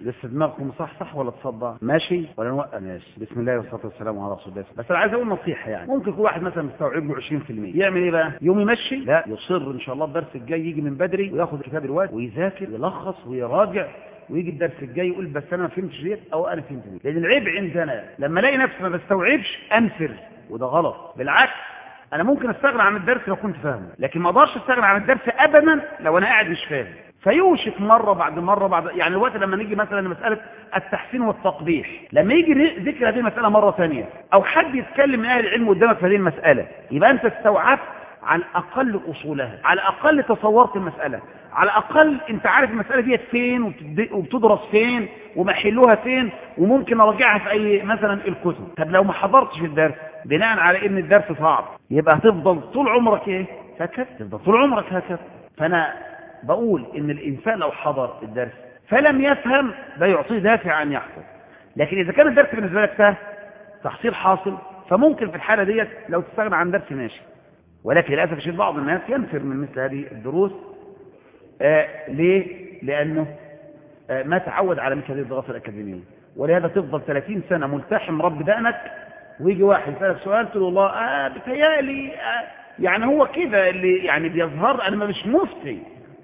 لسه دماغكم صح ولا تصدع؟ ماشي ولا نوقف؟ ماشي. بسم الله والصلاه والسلام على رسول الله. بس انا عايز اقول نصيحه، يعني ممكن كل واحد مثلا مستوعب له 20%، يعمل ايه بقى؟ يوم يمشي؟ لا، يصر ان شاء الله الدرس الجاي يجي من بدري وياخد كتاب الوقت ويذاكر يلخص ويراجع، ويجي الدرس الجاي يقول بس انا ما فهمتش ديت او انا فهمت ديت. لان العيب عندنا لما الاقي نفسي ما بستوعبش انفر، وده غلط. بالعكس، انا ممكن استغنى عن الدرس لو كنت فاهمه، لكن ما اقدرش استغنى عن الدرس ابدا لو انا قاعد مش فاهم. فيوشك مره بعد يعني الوقت لما نيجي مثلا لمساله التحسين والتقبيح، لما يجي ذكر هذه المساله مره ثانيه او حد يتكلم من اهل العلم قدامك في هذه المساله، يبقى انت استوعبت على الاقل اصولها، على الاقل تصورت المساله، على الاقل انت عارف المساله ديت فين وبتدرس فين ومحلوها فين وممكن اراجعها في اي مثلا الكتب. طب لو ما حضرتش الدرس بناء على ان الدرس صعب، يبقى هتفضل طول عمرك ايه؟ هكذا، تفضل طول عمرك هكذا. فانا بقول ان الانسان لو حضر الدرس فلم يفهم، ده يعطيه دافع ان يحفظ. لكن اذا كان الدرس بالنسبه لك سهل، تحصيل حاصل، فممكن في الحاله ديت لو تستغنى عن درس ماشي. ولكن للاسف الشديد بعض الناس ينفر من مثل هذه الدروس. ليه؟ لانه ما تعود على مثل هذه الدراسه الاكاديميه، ولهذا تفضل 30 سنه ملتحم رب دقنك، ويجي واحد يسالك سؤال تقول والله بتهيالي يعني هو كده اللي يعني بيظهر. انا مش مفتي،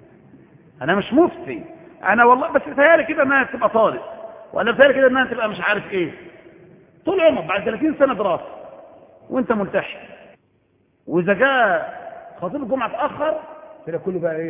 انا والله بس بتهيالي كده انها تبقى طالب، ولا بتهيالي كده انها تبقى مش عارف ايه. طول عمرك بعد 30 سنه دراسه وانت ملتحم، واذا جاء خطيب الجمعه اتاخر كده كله بقى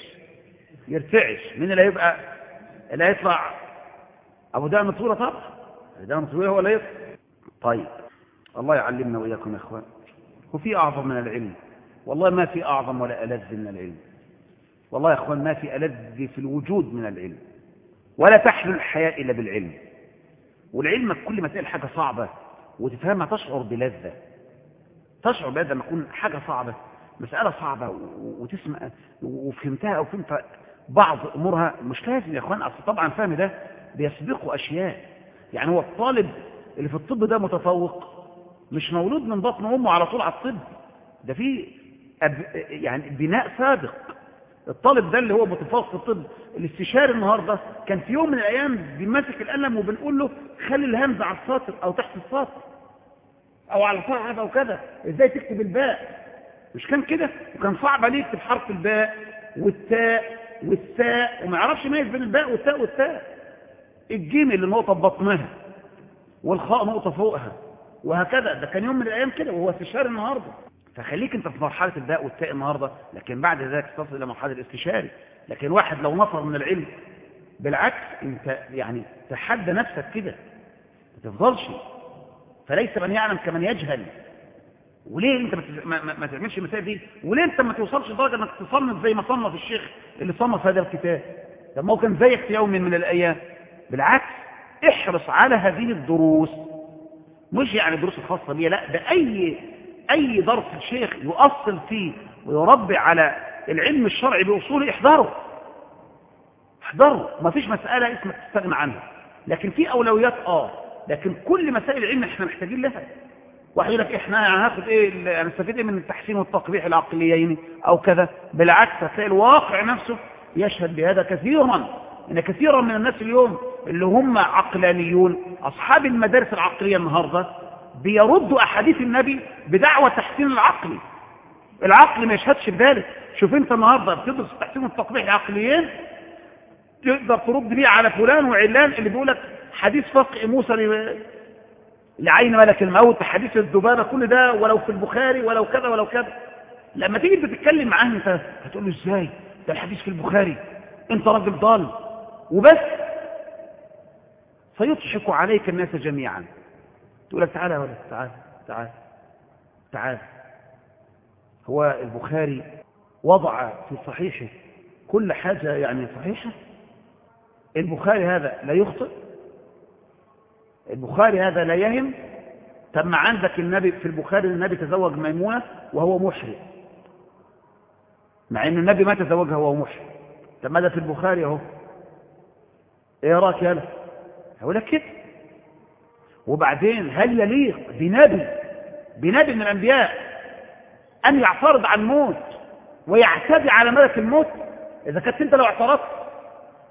يرتعش. مين اللي هيبقى اللي هيطلع؟ ابو دقن طويله طبعا، دقن طويله هو اللي يطلع. طيب الله يعلمنا واياكم يا اخوان. وفي اعظم من العلم؟ والله ما في اعظم ولا ألذ من العلم. والله يا اخوان ما في ألذ في الوجود من العلم، ولا تحلو الحياة الا بالعلم. والعلم كل ما تلاقي حاجه صعبه وتفهمها تشعر بلذه، لما تكون حاجه صعبه، مساله صعبه وتسمع وفهمتها او فهمت بعض امورها. مش لازم يا اخوان، اصل طبعا فهم ده بيسبقه اشياء. يعني هو الطالب اللي في الطب ده متفوق مش مولود من بطن امه على طول على الطب، ده في يعني بناء سابق. الطالب ده اللي هو متفوق في الطب، الاستشاري النهارده كان في يوم من الايام بيمسك القلم وبنقول له خلي الهمزه على السطر او تحت السطر او على صعب او كذا، ازاي تكتب الباء؟ مش كان كده؟ وكان صعب عليه يكتب حرف الباء والتاء والثاء، وما يعرفش يميز بين الباء والتاء. الجيم اللي نقطه ببطنها والخاء نقطه فوقها وهكذا. ده كان يوم من الايام كده وهو استشاري النهارده. فخليك انت في مرحله الباء والتاء النهارده، لكن بعد ذلك تصل الى مرحله الاستشاري. لكن واحد لو نفر من العلم، بالعكس انت يعني تحدى نفسك كده، ما تفضلش. فليس من يعلم كمن يجهل. وليه انت ما تعملش المسائل دي؟ وليه انت ما توصلش لدرجه انك تصنف زي ما صنف الشيخ اللي صنف هذا الكتاب؟ طب ما هو كان زيك في يوم من الايام. بالعكس احرص على هذه الدروس، مش يعني الدروس الخاصه بيه، لا، ده اي درس الشيخ يؤصل فيه ويربي على العلم الشرعي باصوله احذره. ما فيش مساله اسمك تستغنى عنها، لكن في اولويات. لكن كل مسائل العلم احنا محتاجين لها. واحد يقول لك احنا هناخد ايه، هنستفيد ايه من التحسين والتقبيح العقليين او كذا؟ بالعكس هتلاقي الواقع نفسه يشهد بهذا كثيرا. ان كثيرا من الناس اليوم اللي هم عقلانيون اصحاب المدارس العقليه النهارده بيردوا احاديث النبي بدعوى تحسين العقل ما يشهدش بذلك. شوف انت النهارده بتدرس التحسين والتقبيح العقليين، تقدر ترد بيه على فلان وعلان اللي بيقول لك حديث فقه موسى لعين ملك الموت، حديث الذبابه، كل ده ولو في البخاري ولو كذا ولو كذا. لما تيجي تتكلم معاه انت هتقول له ازاي ده الحديث في البخاري؟ انت راجل ضال وبس. فيضحك عليك الناس جميعا. تقول لك تعالى ولا تعال. هو البخاري وضع في صحيحه كل حاجه يعني صحيحه؟ البخاري هذا لا يخطئ؟ البخاري هذا لا يهم؟ طب ما عندك النبي في البخاري النبي تزوج ميمونة وهو محرم، مع ان النبي ما تزوجها وهو محرم. طب ماذا في البخاري اهو؟ ايه رايك يالا؟ هقول لك كده. وبعدين هل يليق بنبي من الانبياء ان يعترض عن الموت ويعتدي على ملك الموت؟ اذا كنت انت لو اعترضت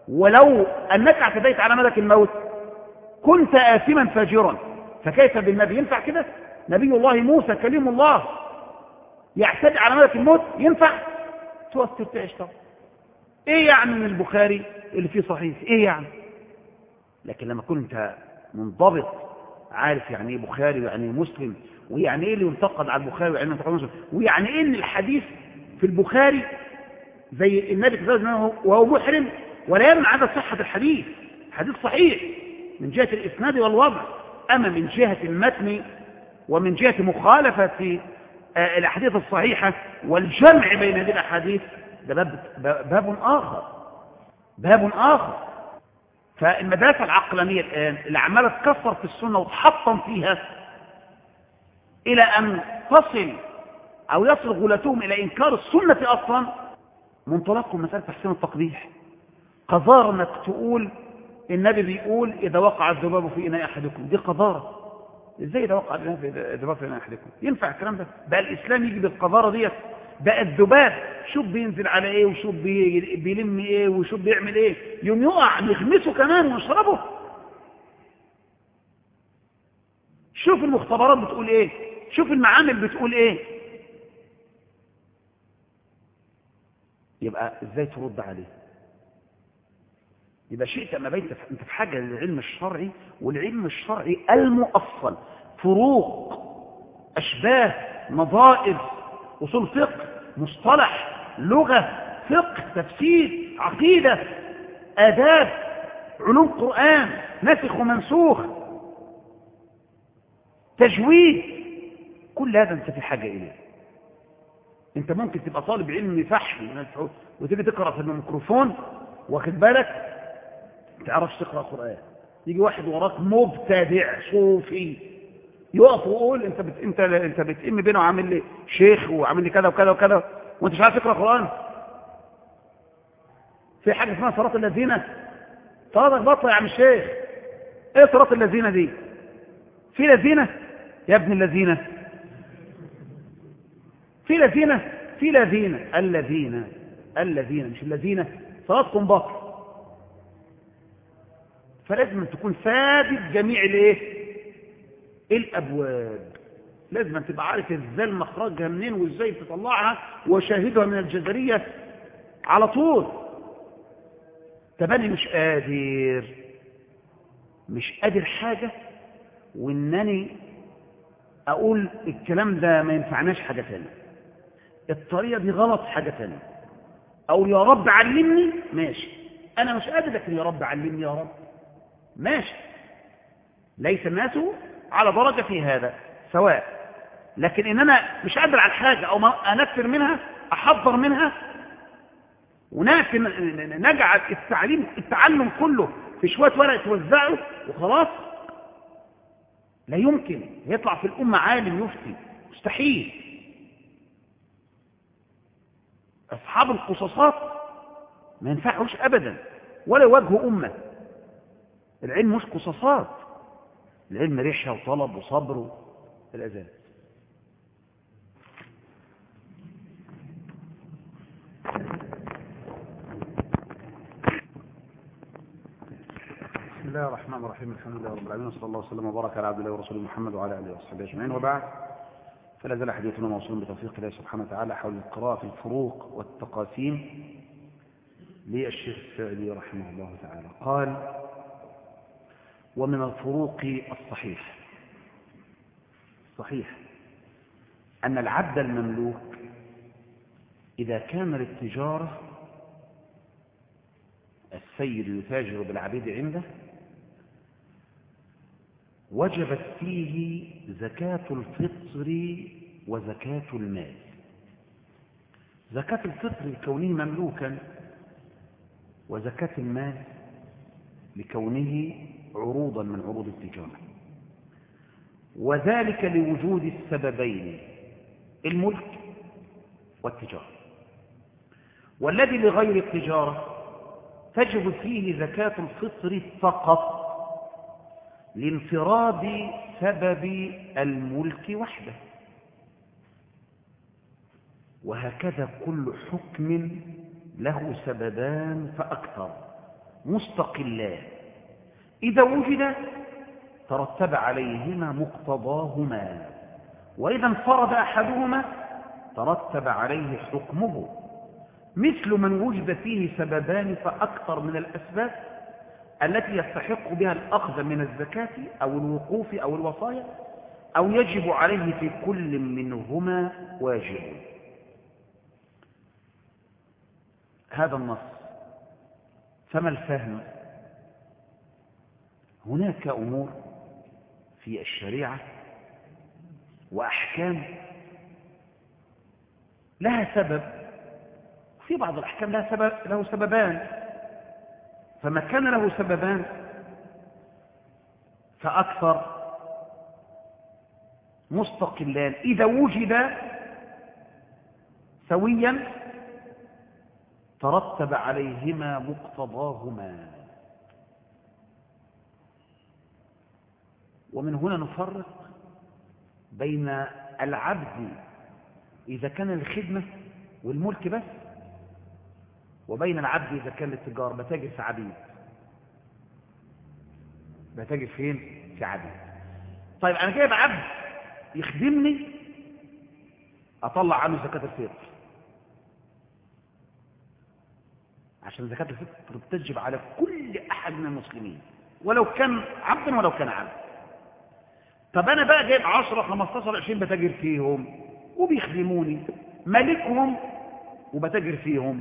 ولو أنك اعتديت على ملك الموت كنت آثما فاجرا، فكيف بالنبي؟ ينفع كده؟ نبي الله موسى كليم الله يعتدي على ملك الموت؟ ينفع؟ توستر تعيش طبعا. ايه يعني من البخاري اللي فيه صحيح؟ ايه يعني؟ لكن لما كنت منضبط عارف يعني ايه بخاري ويعني ايه مسلم، ويعني ايه اللي ينتقد على البخاري ويعني ايه ينتقد مسلم، ويعني ايه ان الحديث في البخاري زي النبي تزوج منه وهو محرم ولا يمنع عدم صحة الحديث، حديث صحيح من جهة الإسناد والوضع، أما من جهة المتن ومن جهة مخالفة الأحاديث الصحيحة والجمع بين هذه الأحاديث ده باب آخر، باب آخر. فالمدرسة العقلانية الآن اللي عمالة تكسر في السنة وتحطم فيها إلى أن تصل أو يصل غلاتهم إلى إنكار السنة أصلا، منطلقهم مسألة تحسين التقبيح. قذارة انك تقول النبي بيقول إذا وقع الذباب في إناء أحدكم، دي قذارة. إزاي إذا وقع الذباب في إناء أحدكم؟ ينفع الكلام ده؟ بقى الإسلام يجي بالقذارة ديت؟ بقى الذباب شوف بينزل على إيه وشوف بيلم إيه وشوف بيعمل إيه، يوم يقع نغمسه كمان ونشربه. شوف المختبرات بتقول إيه، شوف المعامل بتقول إيه. يبقى إزاي ترد عليه؟ يبقى شئت أما بيت أنت في حاجة للعلم الشرعي، والعلم الشرعي المؤصل، فروق، أشباه، نظائر، أصول فقه، مصطلح، لغة، فقه، تفسير، عقيدة، آداب، علوم قرآن، نسخ ومنسوخ، تجويد، كل هذا أنت في حاجة إليه. أنت ممكن تبقى طالب علم فحم وتيجي تقرأ في الميكروفون واخد بالك تعرفش تقرأ قرآن، يجي واحد وراك مبتدع صوفي يقف ويقول انت بتئم بينه وعامل لي شيخ وعامل لي كذا وكذا وكذا وانت مش عارف تقرأ قرآن. في حاجة اسمها صراط الذين، صراطك بطل يا عم الشيخ. ايه صراط الذين دي؟ في لذين يا ابن الذين، في لذين، في لذين، الذين مش الذين، صراطكم بطل. فلازم تكون فادد جميع الايه الابواب، لازم تبقى عارف ازاي مخرجها منين وازاي تطلعها وشاهدها من الجزريه على طول. تبني مش قادر حاجه وانني اقول الكلام ده ما ينفعناش حاجه ثانيه، الطريقه دي غلط حاجه ثانيه، او يا رب علمني ماشي، انا مش قادر لكن يا رب علمني يا رب ماشي. ليس الناس على درجة في هذا سواء، لكن إن أنا مش قادر على الحاجة أو أنفر منها أحضر منها نجعل التعلم كله في شوية ورق توزعه وخلاص، لا يمكن يطلع في الأمة عالم يفتي، مستحيل. أصحاب القصصات ما ينفعوش أبدا ولا يواجهوا أمة. العلم مش قصصات، العلم ريحة وطلب وصبر الأذان. بسم الله الرحمن الرحيم، الحمد لله رب العالمين، صلى الله وسلم وبارك على عبد الله ورسوله محمد وعلى اله وصحبه اجمعين، وبعد. فلا زال حديثنا موصول بتوفيق الله سبحانه وتعالى حول القراءة في الفروق والتقاسيم للشيخ السعدي رحمه الله تعالى. قال: ومن الفروق صحيح أن العبد المملوك إذا كان للتجارة السيد يتاجر بالعبيد عنده وجبت فيه زكاة الفطر وزكاة المال. زكاة الفطر لكونه مملوكا، وزكاة المال لكونه عروضا من عروض التجارة، وذلك لوجود السببين الملك والتجارة. والذي لغير التجارة تجب فيه زكاة الفطر فقط لانفراد سبب الملك وحده، وهكذا كل حكم له سببان فأكثر، مستقلان إذا وجد ترتب عليهما مقتضاهما، وإذا انفرد أحدهما ترتب عليه حكمه، مثل من وجد فيه سببان فأكثر من الأسباب التي يستحق بها الأخذ من الزكاة أو الوقوف أو الوصايا، أو يجب عليه في كل منهما واجب. هذا النص. فما الفهم؟ هناك أمور في الشريعة وأحكام لها سبب، في بعض الأحكام له سببان، فما كان له سببان فأكثر مستقلان إذا وجد سويا ترتب عليهما مقتضاهما. ومن هنا نفرق بين العبد إذا كان الخدمة والملك بس، وبين العبد إذا كان التجار. بتاجر في عبيد، بتاجر فين؟ في عبيد. طيب أنا جايب عبد يخدمني، أطلع عنه زكاة الفطر، عشان زكاة الفطر بتجب على كل أحد من المسلمين ولو كان عبدا ولو كان عبد. طب أنا بقى جايب 10 15 20 بتاجر فيهم وبيخدموني، مالكهم وبتاجر فيهم،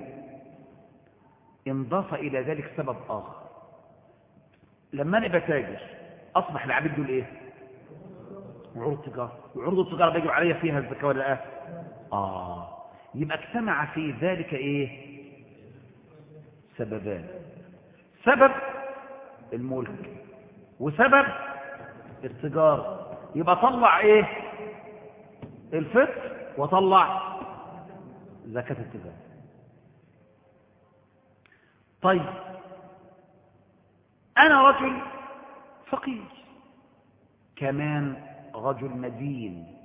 انضاف إلى ذلك سبب آخر. لما أنا بتاجر أصبح العبيد دول إيه؟ عروض تجارة، وعروض التجارة بيجب عليها فيها الزكاة ولا لا؟ يبقى اجتمع في ذلك إيه؟ سببان، سبب الملك وسبب التجارة. يبقى طلع إيه؟ الفطر وطلع زكاة التجارة. طيب أنا رجل فقير، كمان رجل مدين،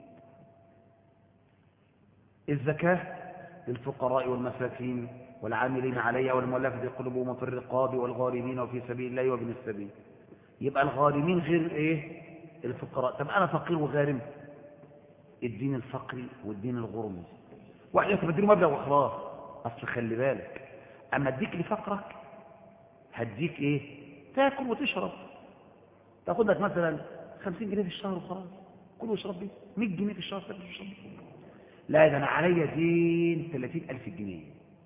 الزكاة للفقراء والمساكين والعاملين عليها والمؤلفة قلوبهم وفي الرقاب والغارمين وفي سبيل الله وابن السبيل. يبقى الغارمين غير إيه؟ الفقراء. طب أنا فقير وغارم، الدين الفقري والدين الغرمي واحد يكتب اديله مبلغ وخلاص. أصل خلي بالك، أما اديك لفقرك هديك إيه؟ تاكل وتشرب، تاخد لك مثلا 50 جنيه في الشهر وخلاص، كل واشرب بيه. 100 جنيه في الشهر تاكل وتشرب بيه. لا، ده أنا عليا دين 30,000 جنيه.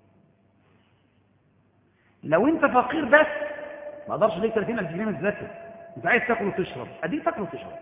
لو أنت فقير بس ما أقدرش أديك 30,000 جنيه من الزكاة، أنت عايز تاكل وتشرب، أديك تاكل وتشرب.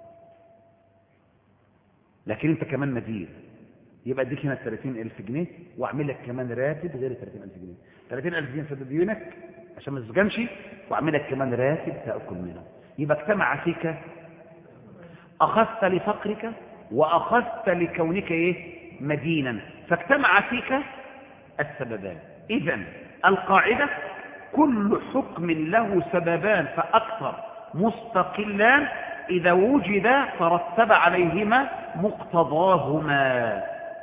لكن أنت كمان مدين، يبقى أديك هنا 30,000 جنيه وأعمل لك كمان راتب غير 30,000 جنيه. 30,000 جنيه سدد ديونك عشان ما تسجنش، وأعمل لك كمان راتب تأكل منه. يبقى اجتمع فيك، أخذت لفقرك وأخذت لكونك إيه؟ مدينا، فاجتمع فيك السببان. إذن القاعدة كل حكم له سببان فأكثر مستقلان إذا وجد ترتب عليهما مقتضاهما.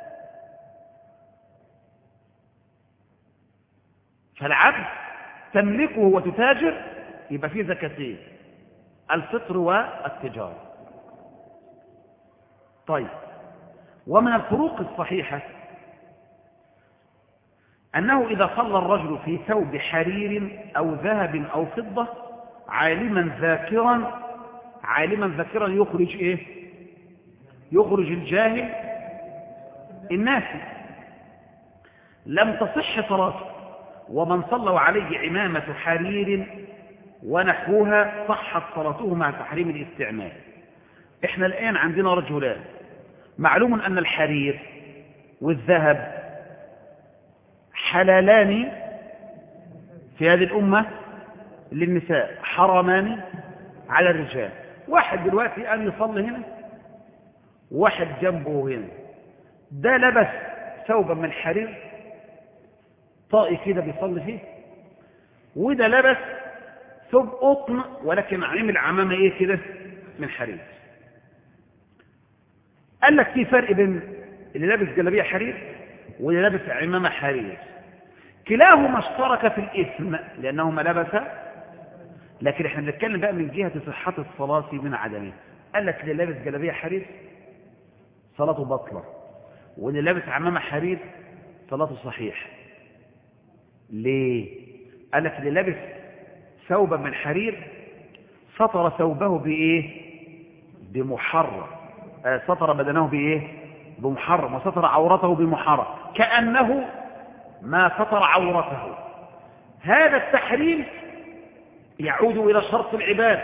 فالعبد تملكه وتتاجر يبقى فيه زكاتين، الفطر والتجارة. طيب، ومن الفروق الصحيحة أنه إذا صلى الرجل في ثوب حرير أو ذهب أو فضة عالما ذاكرا يخرج إيه؟ يخرج الجاهل الناس، لم تصح صلاته. ومن صلوا عليه عمامة حرير ونحوها صحت صلاته مع تحريم الاستعمال. احنا الآن عندنا رجلان، معلوم أن الحرير والذهب حلالان في هذه الأمة للنساء، حرامان على الرجال. واحد دلوقتي قام يصلي هنا، واحد جنبه هنا، ده لبس ثوبا من حرير طائي كده بيصلي فيه، وده لبس ثوب قطن ولكن عامل عمامة ايه كده من حرير. قال لك في فرق بين اللي لابس جلابيه حرير واللي لابس عمامة حرير. كلاهما اشترك في الإثم لأنهما لبس، لكن احنا بنتكلم بقى من جهة صحة الصلاة من عدمه. قال لك اللي لابس جلابية حرير صلاته بطلة، واللي لابس عمامة حرير صلاته صحيح. ليه؟ قال لك اللي لابس ثوبا من حرير سطر ثوبه بإيه؟ بمحرم. سطر بدنه بإيه؟ بمحرم، وسطر عورته بمحرم، كأنه ما سطر عورته. هذا التحريم يعود إلى شرط العباد،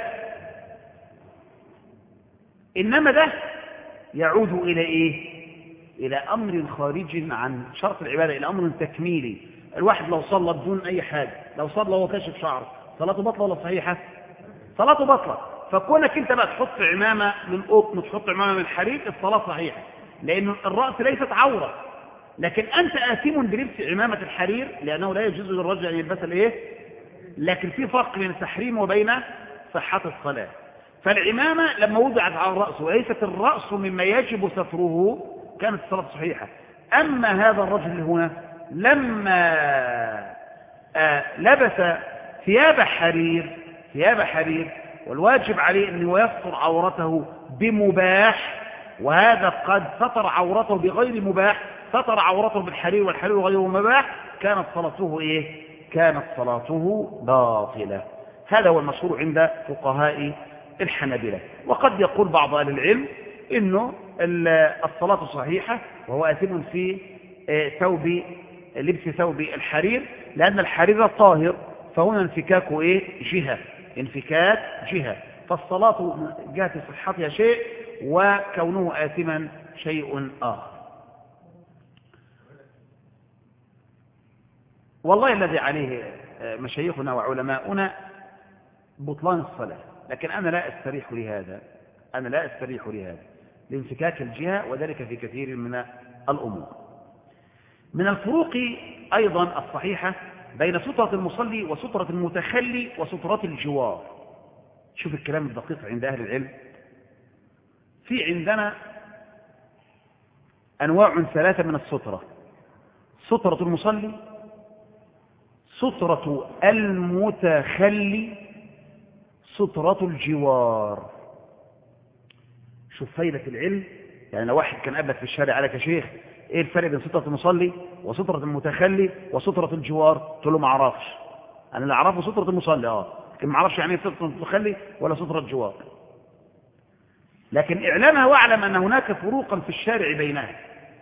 إنما ده يعود إلى إيه؟ إلى أمر خارج عن شرط العبادة، إلى أمر تكميلي. الواحد لو صلى بدون أي حاجة، لو صلى وهو كاشف شعره، صلاته بطلة ولا صحيحة؟ صلاته بطلة. فكونك أنت بقى تحط عمامة من قطن، تحط عمامة من حرير، الصلاة صحيحة، لأن الرأس ليست عورة. لكن أنت آثم بلبس عمامة الحرير لأنه لا يجوز للرجل أن يلبس الإيه؟ لكن في فرق بين التحريم وبين صحة الصلاة. فالعمامة لما وضعت على الرأس وليست الرأس مما يجب ستره كانت الصلاة صحيحة. أما هذا الرجل هنا لما لبس ثياب حرير والواجب عليه أنه يستر عورته بمباح، وهذا قد ستر عورته بغير مباح، ستر عورته بالحرير والحرير غير مباح، كانت صلاته إيه؟ كانت صلاته باطلة. هذا هو المشهور عند فقهاء الحنابلة. وقد يقول بعض أهل العلم إنه الصلاة صحيحة وهو آثم في لبس ثوب الحرير، لأن الحرير طاهر، فهنا انفكاك جهة، انفكاك جهة، فالصلاة جهة صحتها شيء وكونه آثما شيء آخر. والله الذي عليه مشايخنا وعلماؤنا بطلان الصلاة، لكن أنا لا أستريح لهذا، لانفكاك الجهة، وذلك في كثير من الأمور. من الفروق أيضا الصحيحة بين سترة المصلي وسترة المتخلي وسترة الجوار. شوف الكلام الدقيق عند أهل العلم. في عندنا أنواع ثلاثة من السترة: سترة المصلي، سترة المتخلي، سترة الجوار. شوف فايدة العلم. يعني لو واحد كان قابلك في الشارع قال لك يا شيخ ايه الفرق بين سترة المصلي وسترة المتخلي وسترة الجوار؟ قلت له ما اعرفش. انا اللي اعرفه سترة المصلي لكن ما اعرفش يعني ايه سترة المتخلي ولا سترة الجوار. لكن اعلمها واعلم ان هناك فروقا في الشارع بينها.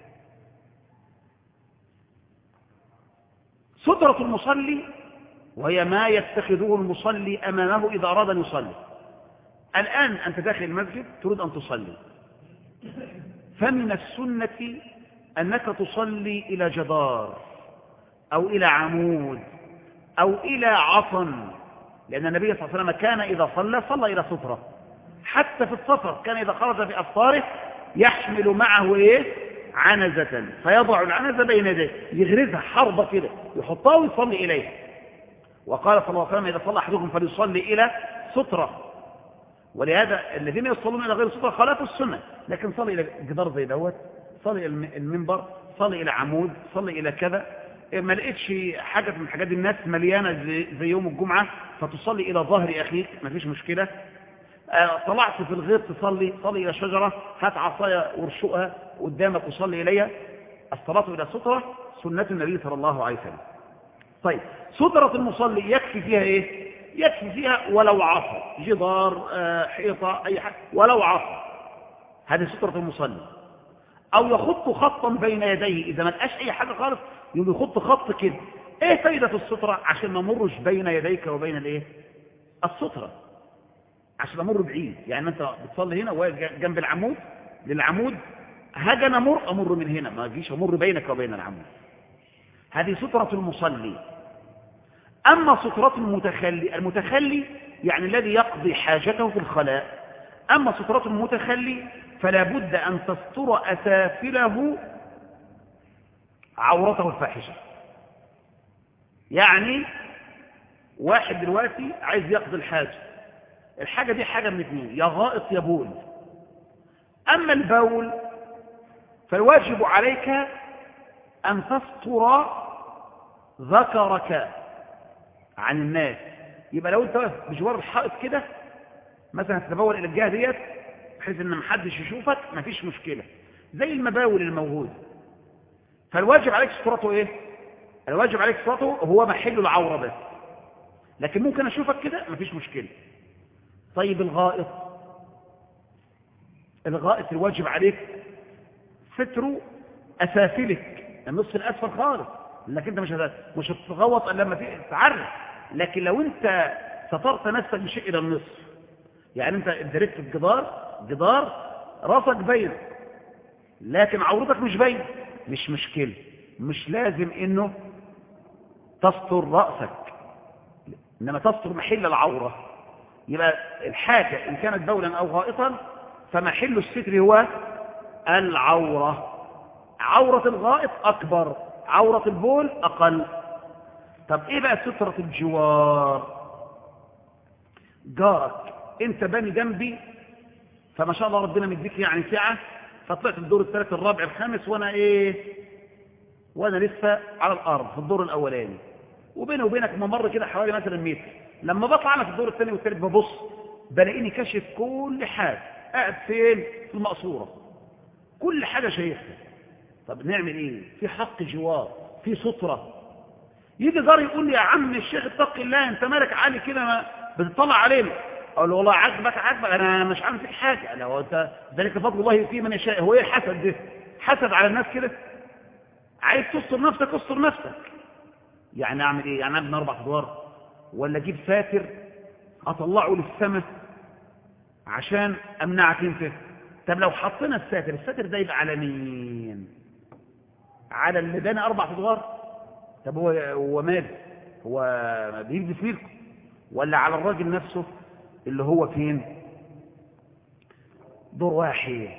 سترة المصلي وهي ما يتخذه المصلي امامه اذا اراد ان يصلي. الان انت داخل المسجد تريد ان تصلي، فمن السنة أنك تصلي إلى جدار أو إلى عمود أو إلى عصا، لأن النبي صلى الله عليه وسلم كان إذا صلى إلى سترة. حتى في السفر كان إذا خرج في أسفاره يحمل معه عنزة، فيضع العنزة بين يديه، يغرزها حربة كده، يحطها ويصلي إليها. وقال صلى الله عليه وسلم إذا صلى أحدكم فليصلي إلى سترة. ولهذا الذين يصلون إلى غير سترة خالفوا السنة، لكن صلي إلى جدار زي دوت، صلي إلى المنبر، صلي إلى عمود، صلي إلى كذا. ما لقيتش حاجة من حاجات الناس مليانة زي يوم الجمعة فتصلي إلى ظهر أخيك، ما فيش مشكلة. طلعت في الغيط تصلي، صلي إلى شجرة، هات عصاية وارشقها قدامك وصلي إليها. الصلاة إلى سترة سنة النبي صلى الله عليه وسلم. طيب سترة المصلي يكفي فيها إيه؟ يكفي فيها ولو عصا، جدار، حيطة، أي حاجة، ولو عصا، هذه سترة المصلي. أو يخط خطا بين يديه، إذا ما لقاش أي حاجة خالص يقوم يخط خط كده. إيه فايدة السترة؟ عشان ما مرش بين يديك وبين السترة، عشان أمر بعيد. يعني أنت بتصلي هنا وهي جنب العمود، للعمود هاجي أمر من هنا، ما أجيش أمر بينك وبين العمود. هذه سترة المصلي. أما سترة المتخلي يعني الذي يقضي حاجته في الخلاء. أما سترة المتخلي فلا بد أن تستر أسافله عورته الفاحشة. يعني واحد دلوقتي عايز يقضي الحاجة دي حاجة من اثنين: يا غائط يا بول. أما البول فالواجب عليك أن تستر ذكرك عن الناس. يبقى لو انت واقف بجوار الحائط كده مثلا تتبول الى الجهه ديت بحيث ان محدش يشوفك، مفيش مشكله، زي المباول الموجوده. فالواجب عليك سترته ايه؟ الواجب عليك سترته هو محل العوره بس، لكن ممكن اشوفك كده مفيش مشكله. طيب الغائط، الغائط الواجب عليك ستر اسافلك، النصف الاسفل خالص، لكن انت مش هتتغوط الا لما تعرف. لكن لو انت سترت نفسك بشيء الى النصف، يعني انت دركت الجدار راسك باين لكن عورتك مش باين، مش مشكله، مش لازم انه تستر راسك، انما تستر محل العوره. يبقى الحاجه ان كانت بولا او غائطا فمحل الستر هو العوره. عوره الغائط اكبر، عوره البول اقل. طب ايه بقى ستره الجوار؟ جارك انت باني جنبي فما شاء الله ربنا مديك يعني سعه، فطلعت الدور الثالث الرابع الخامس وانا لسه على الارض في الدور الاولاني، وبيني وبينك ممر كده حوالي مثلا متر. لما بطلع انا في الدور الثاني والثالث ببص بلاقيني كاشف كل حاجه، قاعد فين؟ في المقصوره، كل حاجه شايفها. طب نعمل ايه؟ في حق جوار، في ستره. يجي جار يقول لي يا عم الشيخ اتق الله، انت مالك عالي كده ما بتطلع علينا؟ اقول له والله عاجبك انا مش عامل فيك حاجه، لو انت ذلك فضل الله يؤتيه من يشاء. هو ايه الحسد ده؟ حسد على الناس كده؟ عايز تستر نفسك استر نفسك. يعني اعمل ايه؟ يعني ابني 4 ادوار ولا اجيب ساتر اطلعه للسماء عشان امنعك انت؟ طب لو حطينا الساتر ده يبقى على مين؟ على اللي بنى 4 ادوار؟ طب هو ماله؟ هو بيجي فيكم؟ ولا على الراجل نفسه اللي هو فين؟ دور واحد.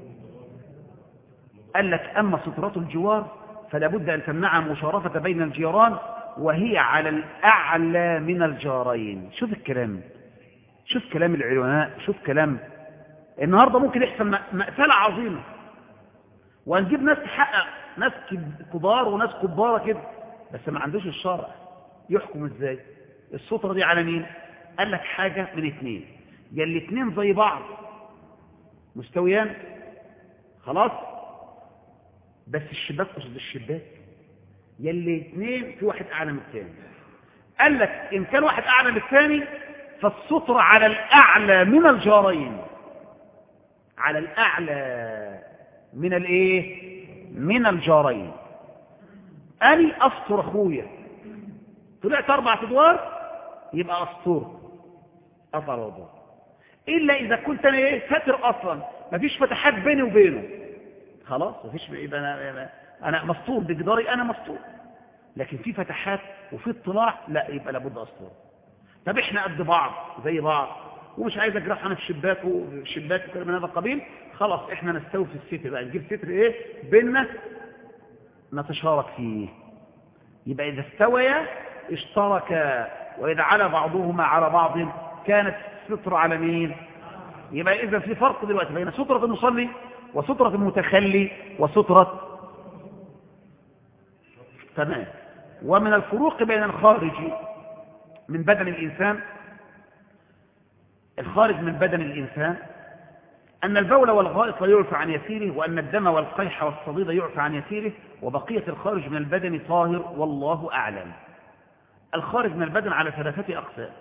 قال لك اما سترة الجوار فلا بد ان تمنع مشارفة بين الجيران، وهي على الاعلى من الجارين. شوف الكلام، شوف كلام العلماء، شوف كلام. النهارده ممكن يحصل مأساة عظيمة وهنجيب ناس تحقق، ناس كبار وناس كبارة كده، بس ما عندوش الشرع يحكم ازاي؟ السترة دي على مين؟ قال لك حاجة من اتنين، يا الاتنين زي بعض مستويان خلاص بس الشباك قصد الشباك، يا الاتنين في واحد اعلى من الثاني. قال لك ان كان واحد اعلى من الثاني فالسترة على الاعلى من الجارين، على الاعلى من الايه؟ من الجارين. اني استر اخويا، طلعت 4 ادوار يبقى استر اطلع الوضوء، الا اذا كنت انا ايه؟ ساتر اصلا مفيش فتحات بيني وبينه، خلاص مفيش، يبقى انا مستور بجداري، انا مستور. لكن في فتحات وفي اطلاع لا، يبقى لابد استر. طب احنا قد بعض زي بعض ومش عايز اجرح انا في شباك وكلام من هذا القبيل، خلاص احنا نستوي في الستر بقى، نجيب ستر ايه بيننا نتشارك فيه. يبقى اذا استويا اشتركا، واذا على بعضهما على بعض كانت الستر على مين؟ يبقى اذا في فرق دلوقتي بين سترة المصلي وسترة المتخلي وسترة، تمام. ومن الفروق بين الخارج من بدن الإنسان، الخارج من بدن الإنسان أن البول والغائط لا يعفى عن يسيره، وأن الدم والقيح والصديد يعفى عن يسيره، وبقية الخارج من البدن طاهر والله أعلم. الخارج من البدن على 3 أقسام: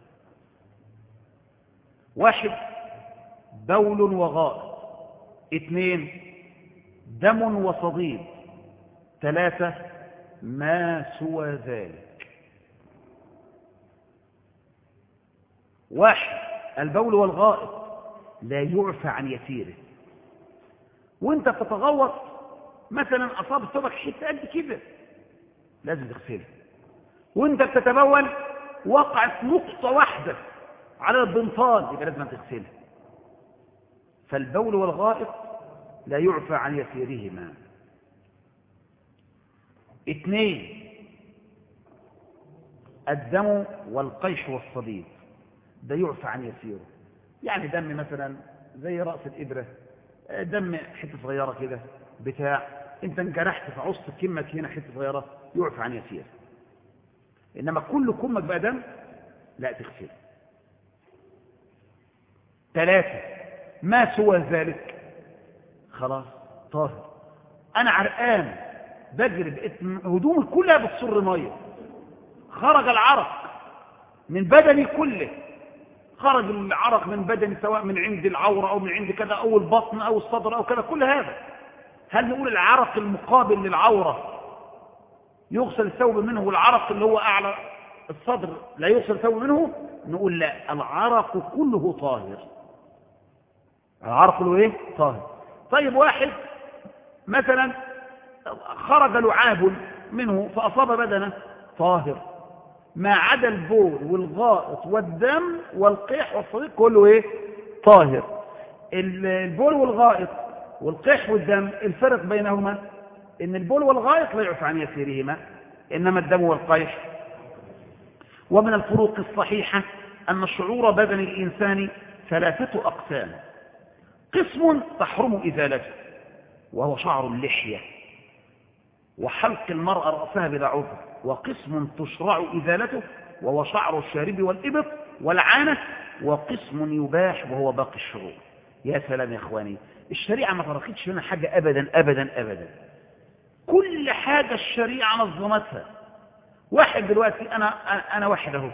1 بول وغائط، 2 دم وصديد، 3 ما سوى ذلك. 1 البول والغائط لا يعفى عن يسيره، وانت بتتغوط مثلا اصاب ثوبك حته قد كده لازم تغسلها، وانت بتتبول وقعت نقطه واحده على البنطال يبقى لازم تغسلها. فالبول والغائط لا يعفى عن يسيرهما. 2 الدم والقيح والصديد، ده يعفى عن يسيره، يعني دم مثلا زي رأس الإبرة، دم حتة صغيرة كده بتاع، انت انجرحت فعصت كمك هنا حتة صغيرة، يعفى عن يسير. إنما كل كمك بقى دم لا تغسله. 3 ما سوى ذلك خلاص طاهر. أنا عرقان بجري بقيت هدومي كلها بتصر ميه، خرج العرق من بدني كله، خرج العرق من بدني سواء من عند العورة أو من عند كذا أو البطن أو الصدر أو كذا، كل هذا هل نقول العرق المقابل للعورة يغسل الثوب منه والعرق اللي هو أعلى الصدر لا يغسل الثوب منه؟ نقول لا، العرق كله طاهر، العرق كله ايه؟ طاهر. طيب واحد مثلا خرج لعاب منه فأصاب بدنه طاهر، ما عدا البول والغائط والدم والقيح والصديق كله ايه؟ طاهر. البول والغائط والقيح والدم الفرق بينهما ان البول والغائط لا يعفى عن يسيرهما، انما الدم والقيح. ومن الفروق الصحيحة ان شعور بدن الانسان 3 اقسام: قسم تحرم ازالته وهو شعر اللحية وحلق المرأة رأسها بلا عذر، وقسم تشرع ازالته وهو شعر الشارب والإبط والعانة، وقسم يباح وهو باقي الشعور. يا سلام يا اخواني، الشريعة ما فرقتش لنا حاجة ابدا ابدا ابدا، كل حاجة الشريعة نظمتها. واحد دلوقتي انا واحد اهو،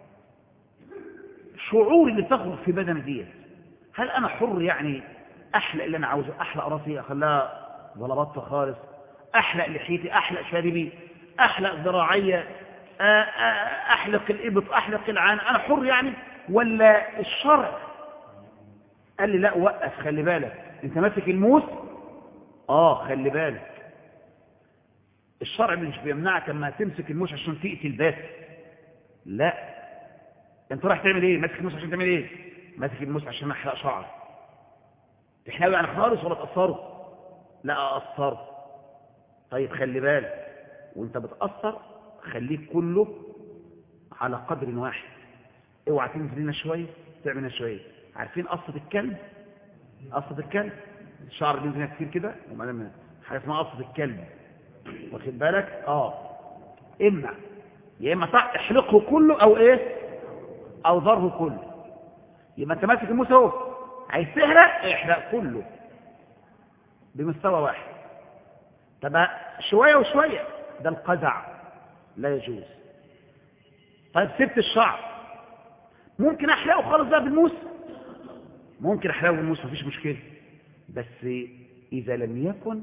شعوري اللي تخرج في بدني ديت، هل انا حر يعني احلق اللي انا عاوزه؟ احلق راسي اخليها بلبطه خالص، احلق لحيتي، احلق شاربي، احلق ذراعي، احلق الابط، احلق العان، انا حر يعني؟ ولا الشرع قال لي لا وقف، خلي بالك انت ماسك الموس، خلي بالك الشرع مش بيمنعك اما تمسك الموس عشان تقتل بس، لا، انت رايح تعمل ايه؟ ماسك الموس عشان تعمل ايه؟ ماسك الموس عشان احلق شعر. تحلقه يعني خالص ولا تقصره؟ لا اقصره. طيب خلي بالك وانت بتقصر خليك كله على قدر واحد، اوعى تنزل هنا شويه تعمل هنا شويه. عارفين قصه الكلب؟ قصه الكلب الشعر بينزل هنا كتير كده، وبعدين حاجه اسمها قصه الكلب، واخد بالك؟ امنع، يا اما احلقه كله او ايه، او ضره كله. يبقى انت ماسك الموس اهو، عايز تحرق احرق كله بمستوى واحد. طب شويه وشويه، ده القزع لا يجوز. طيب سبت الشعر، ممكن احرقه خالص بقى بالموس، ممكن احرقه بالموس مفيش مشكله، بس اذا لم يكن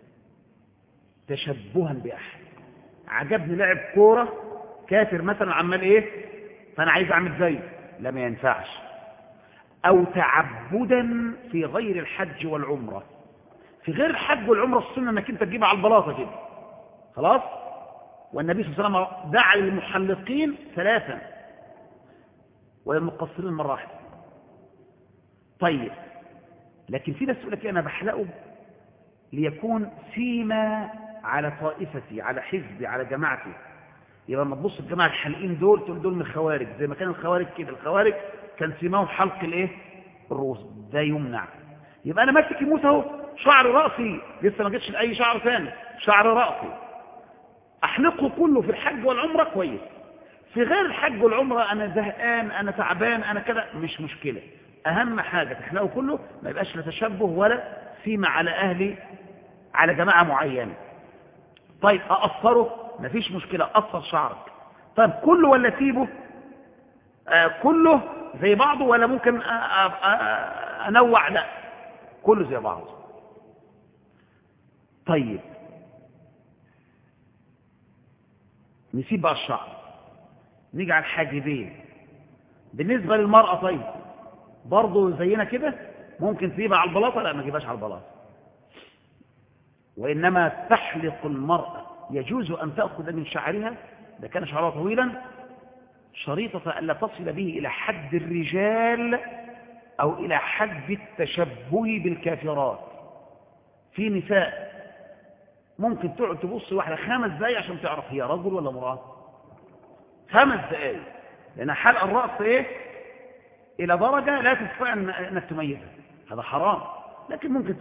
تشبها باحد. عجبني لاعب كوره كافر مثلا عمال ايه، فانا عايز اعمل زيه، لا ما ينفعش. او تعبدا في غير الحج والعمره. في غير الحج والعمره السنه انك انت تجيبها على البلاطه كده خلاص. والنبي صلى الله عليه وسلم دعا للمحلقين 3 وللمقصرين مرة واحدة. طيب لكن في ناس تقول لك انا بحلقه ليكون سيما على طائفتي، على حزبي، على جماعتي. يبقى لما تبص الجماعه الحالقين دول تقول دول من الخوارج، زي ما كان الخوارج كده، الخوارج كان سيماهم حلق الايه؟ الرؤوس، ده يمنع. يبقى انا ماسك الموس اهو، شعر راسي لسه ما جتش لاي شعر ثاني، شعر راسي احلقه كله في الحج والعمره كويس. في غير الحج والعمره انا زهقان، انا تعبان، انا كده، مش مشكله. اهم حاجه تحلقه كله، ما يبقاش لا تشبه ولا سيما على اهلي، على جماعه معينه. طيب اقصره، مفيش مشكله، قصر شعرك. طيب كله ولا سيبه؟ كله زي بعضه ولا ممكن انوع؟ لا، كله زي بعضه. طيب نسيب بقى الشعر، نيجي على الحاجبين. بالنسبه للمراه طيب برضه زينا كده، ممكن تجيبها على البلاطه؟ لا، ما تجيبهاش على البلاطه، وانما تحلق المراه يجوز ان تاخذ من شعرها اذا كان شعرها طويلا شريطه الا تصل به الى حد الرجال او الى حد التشبه بالكافرات. في نساء ممكن تقعد تبص واحده 5 دقايق عشان تعرف هي رجل ولا امراه، 5 دقايق، لان حلق الراس ايه الى درجه لا تستطيع انك تميزها، هذا حرام. لكن ممكن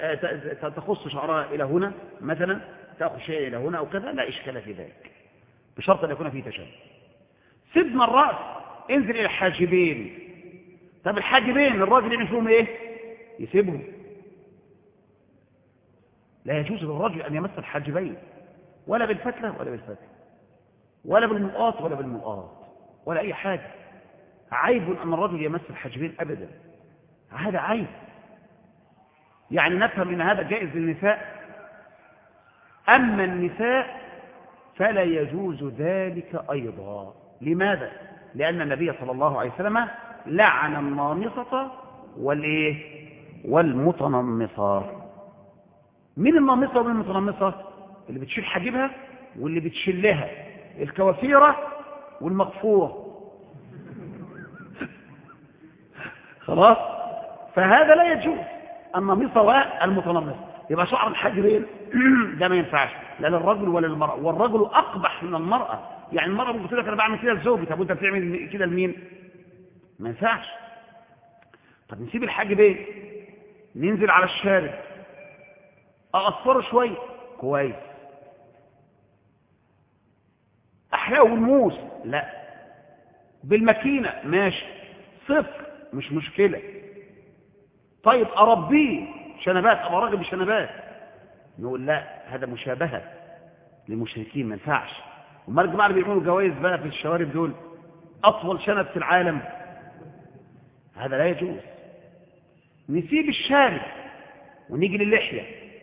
تخص شعرها الى هنا مثلا، تاخذ شيء الى هنا او كذا، لا اشكال في ذلك. بشرط أن يكون فيه تشابه. سيبنا الرأس، انزل إلى الحاجبين. طب الحاجبين الراجل يعمل فيهم إيه؟ يسيبهم. لا يجوز للرجل أن يمس الحاجبين، ولا بالفتلة ولا بالفتلة، ولا بالملقاط ولا بالملقاط، ولا أي حاجة. عيب أن الرجل يمس الحاجبين أبدا، هذا عيب. يعني نفهم أن هذا جائز للنساء، أما النساء فلا يجوز ذلك أيضا. لماذا؟ لأن النبي صلى الله عليه وسلم لعن النامصة والمتنمصة. مين النامصة والمتنمصة؟ اللي بتشيل حاجبها واللي بتشلها، الكوافيرة والمقفورة. خلاص؟ فهذا لا يجوز، النامصة والمتنمصة. يبقى شعر الحاجبين ده ما ينفعش لا للرجل ولا للمرأة، والرجل أقبح من المرأة. يعني المرأة ممكن تقول لك أنا بعمل كده لزوجي، طب وأنت بتعمل كده لمين؟ ما ينفعش. طب نسيب الحاجبين، ننزل على الشارع، أقصره شوية كويس، أحرقه بالموس لا، بالماكينة ماشي، صفر مش مشكلة. طيب أربيه شنبات، أبقى راجل بشنبات، نقول لا، هذا مشابهة للمشركين ما ينفعش. وما الجماعة اللي بيعملوا جوائز بقى في الشوارب دول أطول شنب في العالم، هذا لا يجوز. نسيب الشارب ونيجي للحية،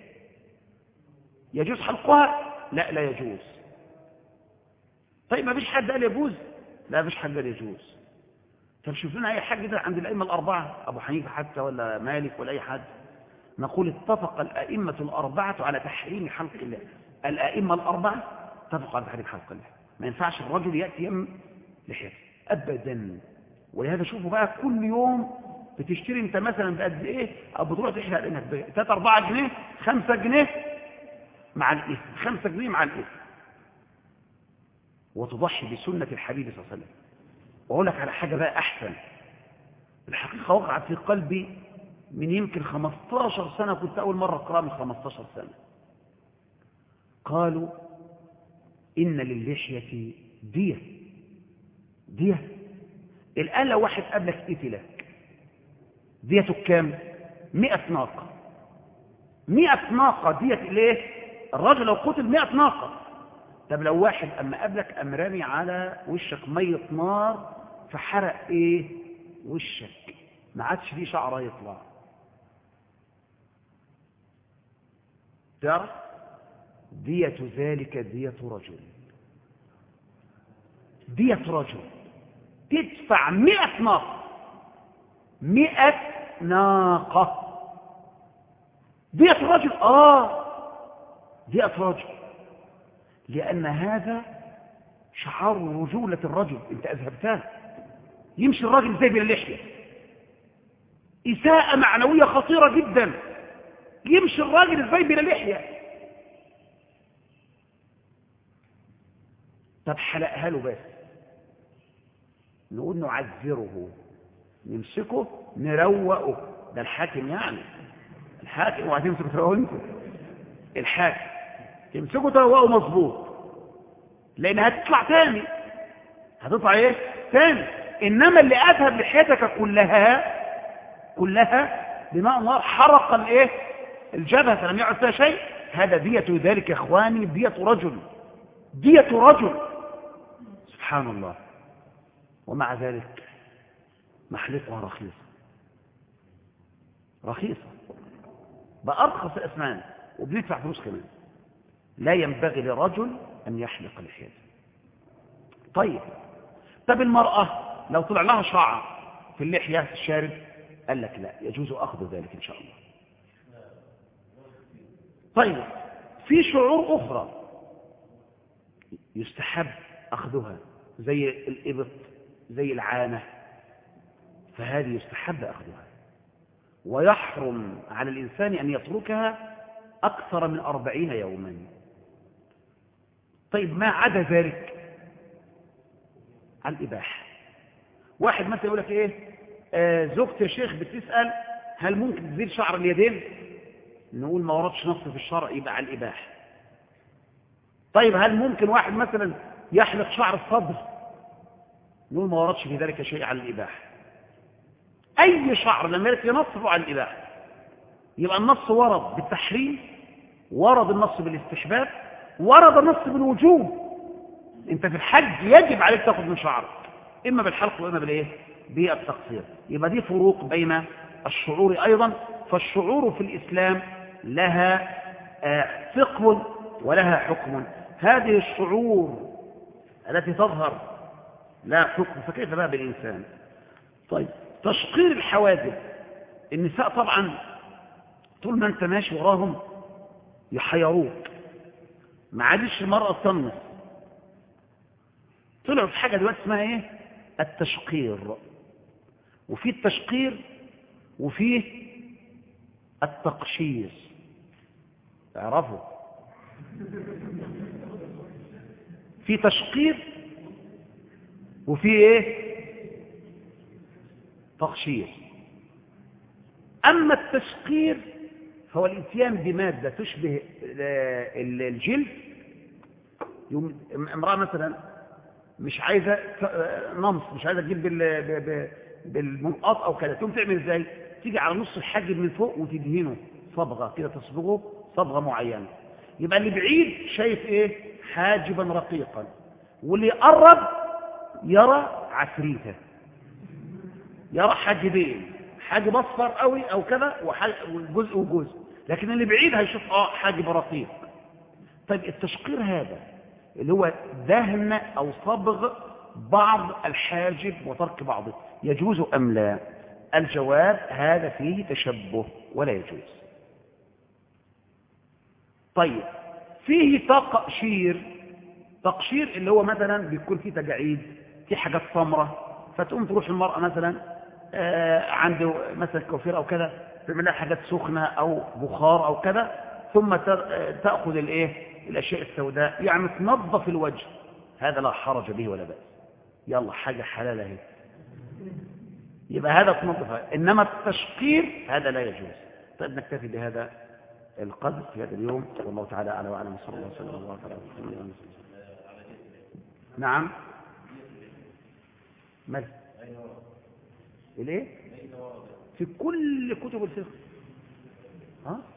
يجوز حلقها؟ لا، لا يجوز. طيب ما فيش حد قال يجوز؟ لا، ما فيش حد قال يجوز. طب شوف لنا أي حاجة ده عند الأئمة الأربعة، أبو حنيفة حتى ولا مالك ولا أي حد، نقول اتفق الأئمة الأربعة على تحريم حلق اللحية. الأئمة الأربعة اتفقوا على تحريم حلق اللحية، ما ينفعش الرجل يأتي يم لحيته أبدا. ولهذا شوفوا بقى كل يوم بتشتري انت مثلا بقد ايه، او بتروح تحلق لانك 3 4 جنيه 5 جنيه مع الاثم، 5 جنيه مع الاثم، وتضحي بسنة الحبيب صلى الله عليه وسلم. واقول لك على حاجة بقى احسن، الحقيقة وقعت في قلبي من يمكن 15 سنة، كنت اول مرة اقرأ من 15 سنة. قالوا ان للحية دية. الآن لو واحد قبلك قتلك ديته كام؟ 100 ناقة. 100 ناقة دية ليه؟ الراجل لو قتل 100 ناقة. طب لو واحد أما قبلك أم رامي على وشك مية نار فحرق إيه؟ وشك، ما عادش فيه شعر يطلع، تعرف؟ دية ذلك دية رجل. دية رجل تدفع 100 ناقة، 100 ناقة دية رجل. دية رجل، لأن هذا شعار رجولة الرجل، انت أذهبتها. يمشي الرجل زي بلا لحية، إساءة معنوية خطيرة جدا، يمشي الراجل زي بلا لحية. طب حلقها له بس، نقول نعذره، نمسكه نروقه، ده الحاكم يعني، الحاكم، وهتمسكه تروقه انت، الحاكم تمسكه تروقه مظبوط، لان هتطلع تاني، هتطلع ايه تاني. انما اللي اذهب لحيتك كلها بماء نار حرق الايه الجبهه فلم يعد فيها شيء، هذا دية ذلك يا اخواني، دية رجل، دية رجل، سبحان الله. ومع ذلك محلقها رخيصة بأرخص الأثمان، وبندفع فلوس كمان. لا ينبغي لرجل أن يحلق لحيته. طب المرأة لو طلع لها شعر في اللحية في الشارب، قال لك لا، يجوز أخذ ذلك إن شاء الله. طيب في شعور أخرى يستحب أخذها، زي الإبط، زي العانة، فهذه يستحب أخذها، ويحرم على الإنسان أن يتركها أكثر من 40 يوما. طيب ما عدا ذلك على الإباحة. واحد مثلا يقول لك إيه، زوجتي يا شيخ بتسأل هل ممكن تزيل شعر اليدين؟ نقول ما وردش نص في الشرع، يبقى على الإباحة. طيب هل ممكن واحد مثلا يحلق شعر الصدر، نقول ما وردش في ذلك شيء على الإباحة. أي شعر لم يرد في نص فهو على الإباحة. يبقى النص ورد بالتحريم، ورد النص بالاستحباب، ورد النص بالوجوب. انت في الحج يجب عليك تاخذ من شعرك، اما بالحلق واما بالايه؟ بالتقصير. يبقى دي فروق بين الشعور ايضا. فالشعور في الاسلام لها فقه ولها حكم. هذه الشعور التي تظهر لا حكم، فكيف بقى بالانسان؟ طيب، تشقير الحواجب. النساء طبعا طول ما انت ماشي وراهم يحيروك، ما عادش المرأة تنص. طلعوا في حاجة دلوقتي اسمها ايه؟ التشقير. وفي التشقير وفيه التقشير، تعرفوا؟ في تشقير وفي ايه؟ تقشير. اما التشقير فهو الاتيان بمادة تشبه الجلد. امرأة مثلا مش عايزة نمص، مش عايزة تجيب بالمنقاط أو كده، تقوم تعمل ازاي؟ تيجي على نص الحاجب من فوق وتدهنه صبغة كده، تصبغه صبغة معينة. يبقى اللي بعيد شايف ايه؟ حاجبا رقيقا، واللي يقرب يرى عفريته، يرى حاجبين، حاجب اصفر قوي او كذا وجزء وجزء، لكن اللي بعيد هيشوف حاجب رقيق. طيب التشقير هذا اللي هو دهن او صبغ بعض الحاجب وترك بعضه، يجوز ام لا؟ الجواب هذا فيه تشبه ولا يجوز. طيب فيه تقشير. تقشير اللي هو مثلا بيكون فيه تجاعيد، في حاجات سمراء، فتقوم تروح المرأة مثلا عنده مثلا كوافير او كذا، تعمل لها حاجات سخنة او بخار او كذا، ثم تأخذ الاشياء السوداء، يعني تنظف الوجه، هذا لا حرج به ولا بأس. يلا حاجة حلال اهي، يبقى هذا تنظفها. انما التشقير هذا لا يجوز. طيب نكتفي بهذا القدر في هذا اليوم، والله تعالى اعلم وأعلم. صلى الله عليه وسلم. نعم. مال الايه؟ في كل كتب الفقه. ها